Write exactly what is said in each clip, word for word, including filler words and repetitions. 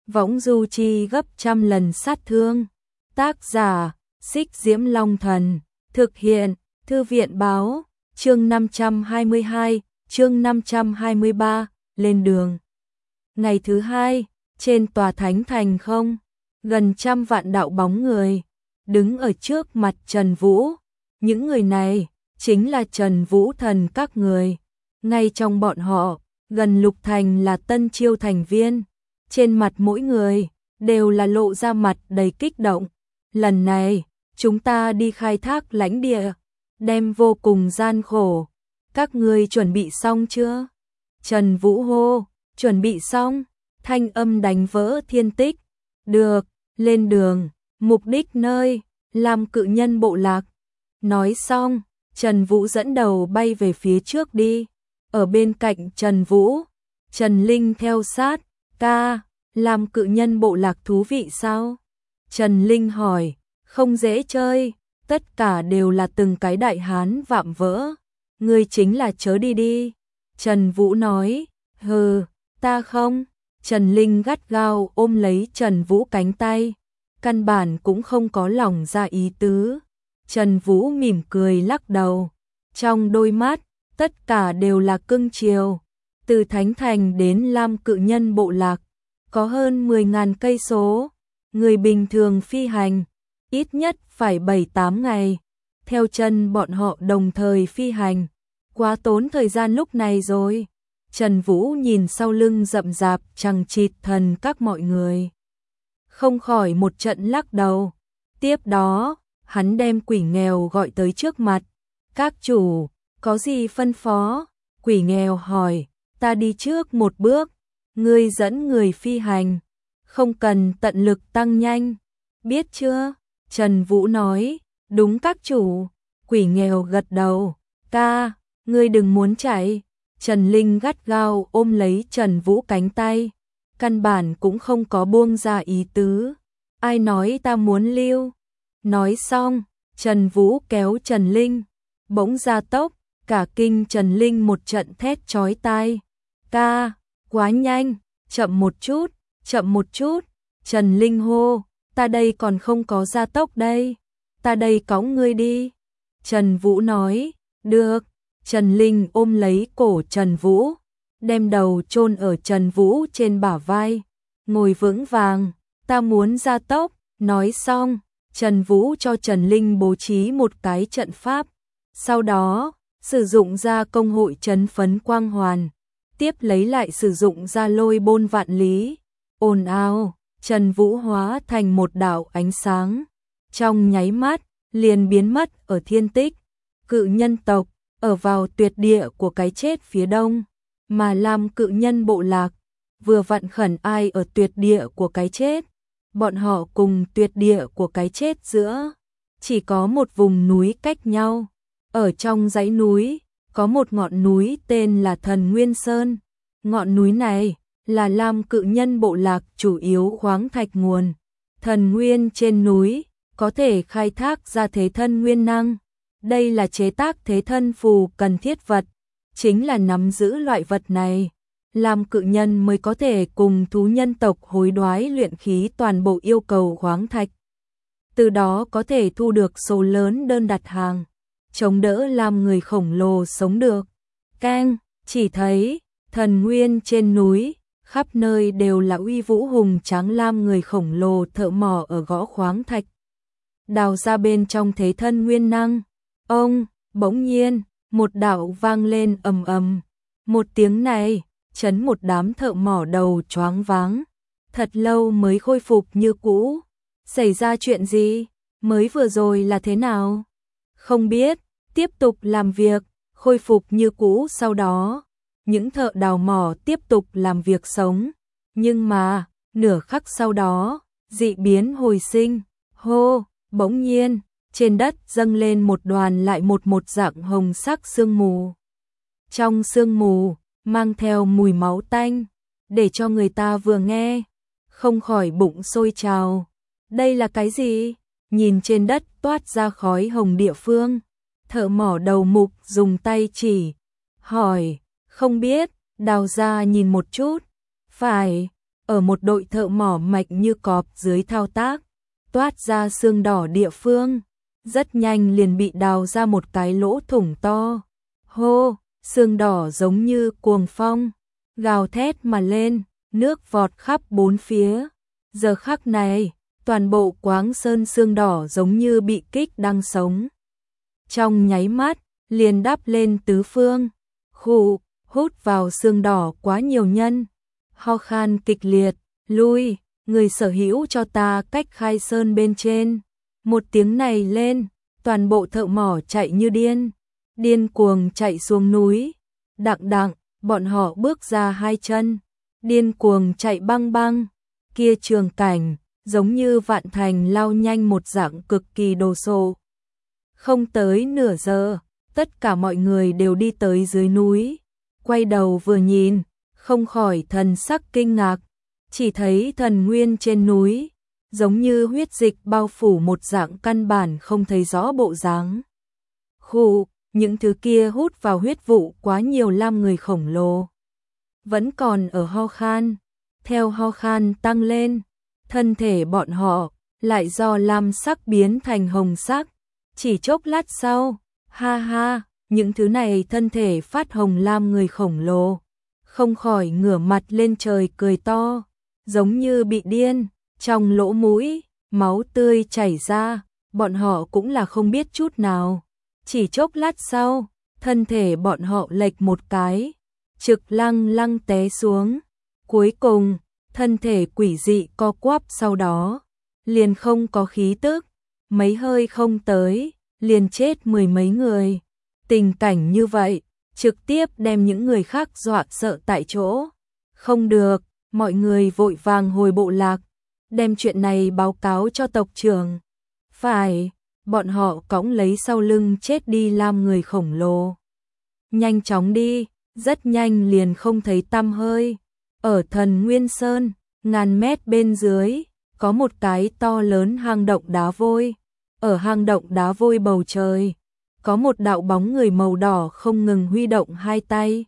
võng du chi gấp trăm lần sát thương. Tác giả, Xích Diễm Long Thần, thực hiện, Thư viện Báo, chương năm trăm hai mươi hai, chương năm trăm hai mươi ba, lên đường. Ngày thứ hai, trên tòa thánh thành không, gần trăm vạn đạo bóng người, đứng ở trước mặt Trần Vũ. Những người này, chính là Trần Vũ thần các người. Ngay trong bọn họ, gần lục thành là tân chiêu thành viên. Trên mặt mỗi người, đều là lộ ra mặt đầy kích động. Lần này, chúng ta đi khai thác lãnh địa, đem vô cùng gian khổ. Các ngươi chuẩn bị xong chưa? Trần Vũ hô, chuẩn bị xong, thanh âm đánh vỡ thiên tích. Được, lên đường, mục đích nơi, Lam Cự Nhân bộ lạc. Nói xong, Trần Vũ dẫn đầu bay về phía trước đi. Ở bên cạnh Trần Vũ, Trần Linh theo sát. Ca, Lam Cự Nhân bộ lạc thú vị sao? Trần Linh hỏi, không dễ chơi, tất cả đều là từng cái đại hán vạm vỡ. Ngươi chính là chớ đi đi. Trần Vũ nói, hừ, ta không. Trần Linh gắt gao ôm lấy Trần Vũ cánh tay, căn bản cũng không có lòng ra ý tứ. Trần Vũ mỉm cười lắc đầu, trong đôi mắt, tất cả đều là cưng chiều. Từ Thánh Thành đến Lam Cự Nhân bộ lạc, có hơn mười nghìn cây số. Người bình thường phi hành, ít nhất phải bảy tám ngày. Theo chân bọn họ đồng thời phi hành, quá tốn thời gian lúc này rồi. Trần Vũ nhìn sau lưng rậm rạp chằng chịt thần các mọi người, không khỏi một trận lắc đầu. Tiếp đó, hắn đem Quỷ Nghèo gọi tới trước mặt. Các chủ, có gì phân phó? Quỷ Nghèo hỏi, ta đi trước một bước, ngươi dẫn người phi hành, không cần tận lực tăng nhanh, biết chưa? Trần Vũ nói, đúng các chủ. Quỷ Nghèo gật đầu, ca, ngươi đừng muốn chạy. Trần Linh gắt gao ôm lấy Trần Vũ cánh tay, căn bản cũng không có buông ra ý tứ. Ai nói ta muốn lưu? Nói xong, Trần Vũ kéo Trần Linh, bỗng ra tốc, cả kinh Trần Linh một trận thét chói tai. Ca, quá nhanh, chậm một chút, chậm một chút. Trần Linh hô, ta đây còn không có gia tốc đây, ta đây cõng ngươi đi. Trần Vũ nói, được. Trần Linh ôm lấy cổ Trần Vũ, đem đầu chôn ở Trần Vũ trên bả vai, ngồi vững vàng, ta muốn gia tốc. Nói xong, Trần Vũ cho Trần Linh bố trí một cái trận pháp, sau đó sử dụng ra công hội trấn phấn quang hoàn, tiếp lấy lại sử dụng ra lôi bôn vạn lý. Ồn ào, Trần Vũ hóa thành một đạo ánh sáng, trong nháy mắt liền biến mất ở thiên tích. Cự nhân tộc ở vào tuyệt địa của cái chết phía đông, mà Lam Cự Nhân bộ lạc vừa vặn khẩn ai ở tuyệt địa của cái chết. Bọn họ cùng tuyệt địa của cái chết giữa chỉ có một vùng núi cách nhau. Ở trong dãy núi có một ngọn núi tên là Thần Nguyên Sơn. Ngọn núi này là Lam Cự Nhân bộ lạc chủ yếu khoáng thạch nguồn. Thần nguyên trên núi có thể khai thác ra thế thân nguyên năng. Đây là chế tác thế thân phù cần thiết vật, chính là nắm giữ loại vật này, Lam Cự Nhân mới có thể cùng thú nhân tộc hối đoái luyện khí toàn bộ yêu cầu khoáng thạch. Từ đó có thể thu được số lớn đơn đặt hàng, chống đỡ làm người khổng lồ sống được. Keng, chỉ thấy thần nguyên trên núi, khắp nơi đều là uy vũ hùng tráng lam người khổng lồ thợ mỏ ở gõ khoáng thạch, đào ra bên trong thế thân nguyên năng. Ông, bỗng nhiên, một đạo vang lên ầm ầm. Một tiếng này, chấn một đám thợ mỏ đầu choáng váng. Thật lâu mới khôi phục như cũ. Xảy ra chuyện gì? Mới vừa rồi là thế nào? Không biết, tiếp tục làm việc, khôi phục như cũ sau đó. Những thợ đào mỏ tiếp tục làm việc sống. Nhưng mà, nửa khắc sau đó, dị biến hồi sinh. Hô, bỗng nhiên, trên đất dâng lên một đoàn lại một một dạng hồng sắc sương mù. Trong sương mù, mang theo mùi máu tanh, để cho người ta vừa nghe, không khỏi bụng sôi trào. Đây là cái gì? Nhìn trên đất toát ra khói hồng địa phương, thợ mỏ đầu mục dùng tay chỉ, hỏi, không biết, đào ra nhìn một chút. Phải, ở một đội thợ mỏ mạch như cọp dưới thao tác, toát ra xương đỏ địa phương, rất nhanh liền bị đào ra một cái lỗ thủng to. Hô, xương đỏ giống như cuồng phong, gào thét mà lên, nước vọt khắp bốn phía. Giờ khắc này, toàn bộ Quáng Sơn xương đỏ giống như bị kích đang sống. Trong nháy mắt, liền đắp lên tứ phương. Khụ, hút vào xương đỏ quá nhiều nhân. Ho khan kịch liệt, lui, người sở hữu cho ta cách khai sơn bên trên. Một tiếng này lên, toàn bộ thợ mỏ chạy như điên. Điên cuồng chạy xuống núi. Đặng đặng, bọn họ bước ra hai chân. Điên cuồng chạy băng băng. Kia trường cảnh, giống như vạn thành lao nhanh một dạng cực kỳ đồ sộ. Không tới nửa giờ, tất cả mọi người đều đi tới dưới núi. Quay đầu vừa nhìn, không khỏi thần sắc kinh ngạc. Chỉ thấy thần nguyên trên núi, giống như huyết dịch bao phủ một dạng căn bản không thấy rõ bộ dáng. Khụ, những thứ kia hút vào huyết vụ quá nhiều lam người khổng lồ. Vẫn còn ở ho khan, theo ho khan tăng lên, thân thể bọn họ lại do lam sắc biến thành hồng sắc. Chỉ chốc lát sau, ha ha, những thứ này thân thể phát hồng lam người khổng lồ, không khỏi ngửa mặt lên trời cười to, giống như bị điên, trong lỗ mũi, máu tươi chảy ra, bọn họ cũng là không biết chút nào. Chỉ chốc lát sau, thân thể bọn họ lệch một cái, trực lăng lăng té xuống. Cuối cùng, thân thể quỷ dị co quắp sau đó, liền không có khí tức, mấy hơi không tới, liền chết mười mấy người. Tình cảnh như vậy, trực tiếp đem những người khác dọa sợ tại chỗ. Không được, mọi người vội vàng hồi bộ lạc, đem chuyện này báo cáo cho tộc trưởng. Phải, bọn họ cõng lấy sau lưng chết đi lam người khổng lồ. Nhanh chóng đi, rất nhanh liền không thấy tăm hơi. Ở Thần Nguyên Sơn, ngàn mét bên dưới, có một cái to lớn hang động đá vôi. Ở hang động đá vôi bầu trời, có một đạo bóng người màu đỏ không ngừng huy động hai tay.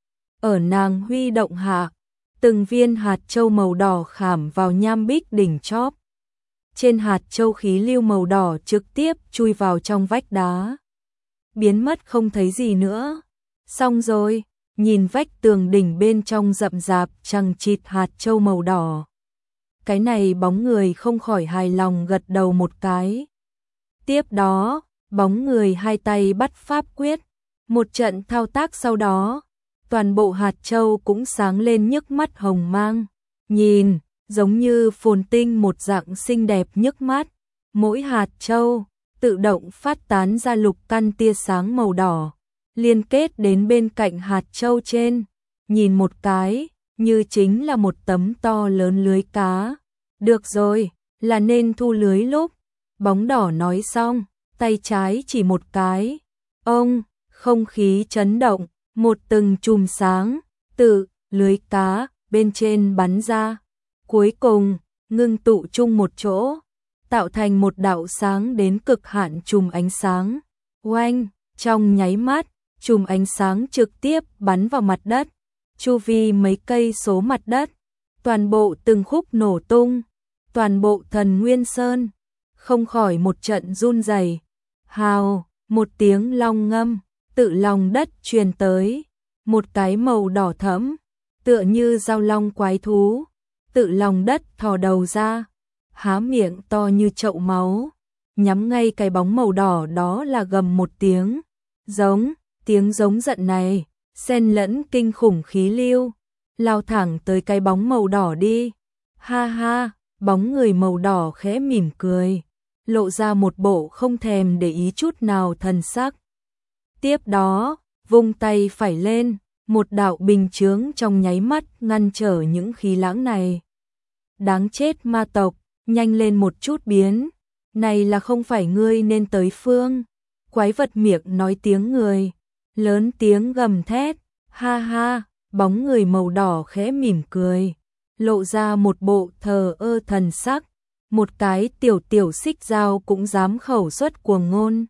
Ở nàng huy động hạ, từng viên hạt châu màu đỏ khảm vào nham bích đỉnh chóp. Trên hạt châu khí lưu màu đỏ trực tiếp chui vào trong vách đá. Biến mất không thấy gì nữa. Xong rồi, nhìn vách tường đỉnh bên trong rậm rạp chằng chịt hạt châu màu đỏ. Cái này bóng người không khỏi hài lòng gật đầu một cái. Tiếp đó, bóng người hai tay bắt pháp quyết, một trận thao tác sau đó, toàn bộ hạt châu cũng sáng lên nhức mắt hồng mang. Nhìn, giống như phồn tinh một dạng xinh đẹp nhức mắt. Mỗi hạt châu tự động phát tán ra lục căn tia sáng màu đỏ, liên kết đến bên cạnh hạt châu trên. Nhìn một cái, như chính là một tấm to lớn lưới cá. Được rồi, là nên thu lưới lúc. Bóng đỏ nói xong, tay trái chỉ một cái. Ông, không khí chấn động, một từng chùm sáng, từ lưới cá bên trên bắn ra. Cuối cùng, ngưng tụ chung một chỗ, tạo thành một đạo sáng đến cực hạn chùm ánh sáng. Oanh, trong nháy mắt, chùm ánh sáng trực tiếp bắn vào mặt đất, chu vi mấy cây số mặt đất, toàn bộ từng khúc nổ tung, toàn bộ Thần Nguyên Sơn không khỏi một trận run rẩy. Hào, một tiếng long ngâm, tự lòng đất truyền tới, một cái màu đỏ thẫm, tựa như dao long quái thú, tự lòng đất thò đầu ra, há miệng to như chậu máu, nhắm ngay cái bóng màu đỏ đó là gầm một tiếng, giống, tiếng giống giận này, xen lẫn kinh khủng khí lưu, lao thẳng tới cái bóng màu đỏ đi. Ha ha, bóng người màu đỏ khẽ mỉm cười, lộ ra một bộ không thèm để ý chút nào thần sắc. Tiếp đó, vung tay phải lên, một đạo bình chướng trong nháy mắt ngăn trở những khí lãng này. Đáng chết ma tộc, nhanh lên một chút biến, này là không phải ngươi nên tới phương. Quái vật miệng nói tiếng người, lớn tiếng gầm thét, ha ha, bóng người màu đỏ khẽ mỉm cười, lộ ra một bộ thờ ơ thần sắc, một cái tiểu tiểu xích dao cũng dám khẩu xuất cuồng ngôn.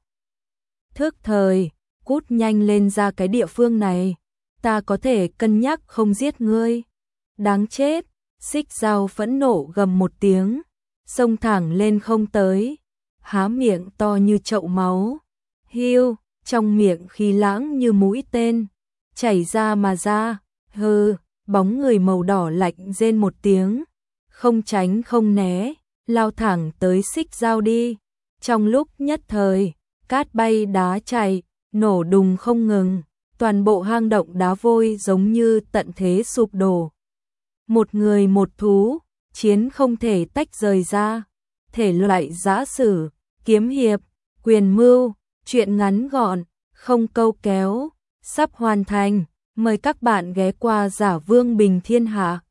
Thức thời, cút nhanh lên ra cái địa phương này, ta có thể cân nhắc không giết ngươi. Đáng chết, Xích Dao phẫn nộ gầm một tiếng, xông thẳng lên không tới, há miệng to như chậu máu. Hiu, trong miệng khí lãng như mũi tên, chảy ra mà ra. Hừ, bóng người màu đỏ lạnh rên một tiếng, không tránh không né, lao thẳng tới Xích Dao đi. Trong lúc nhất thời, cát bay đá chạy, nổ đùng không ngừng, toàn bộ hang động đá vôi giống như tận thế sụp đổ. Một người một thú, chiến không thể tách rời ra, thể loại giã sử, kiếm hiệp, quyền mưu, truyện ngắn gọn, không câu kéo, sắp hoàn thành. Mời các bạn ghé qua Giả Vương Bình Thiên Hạ.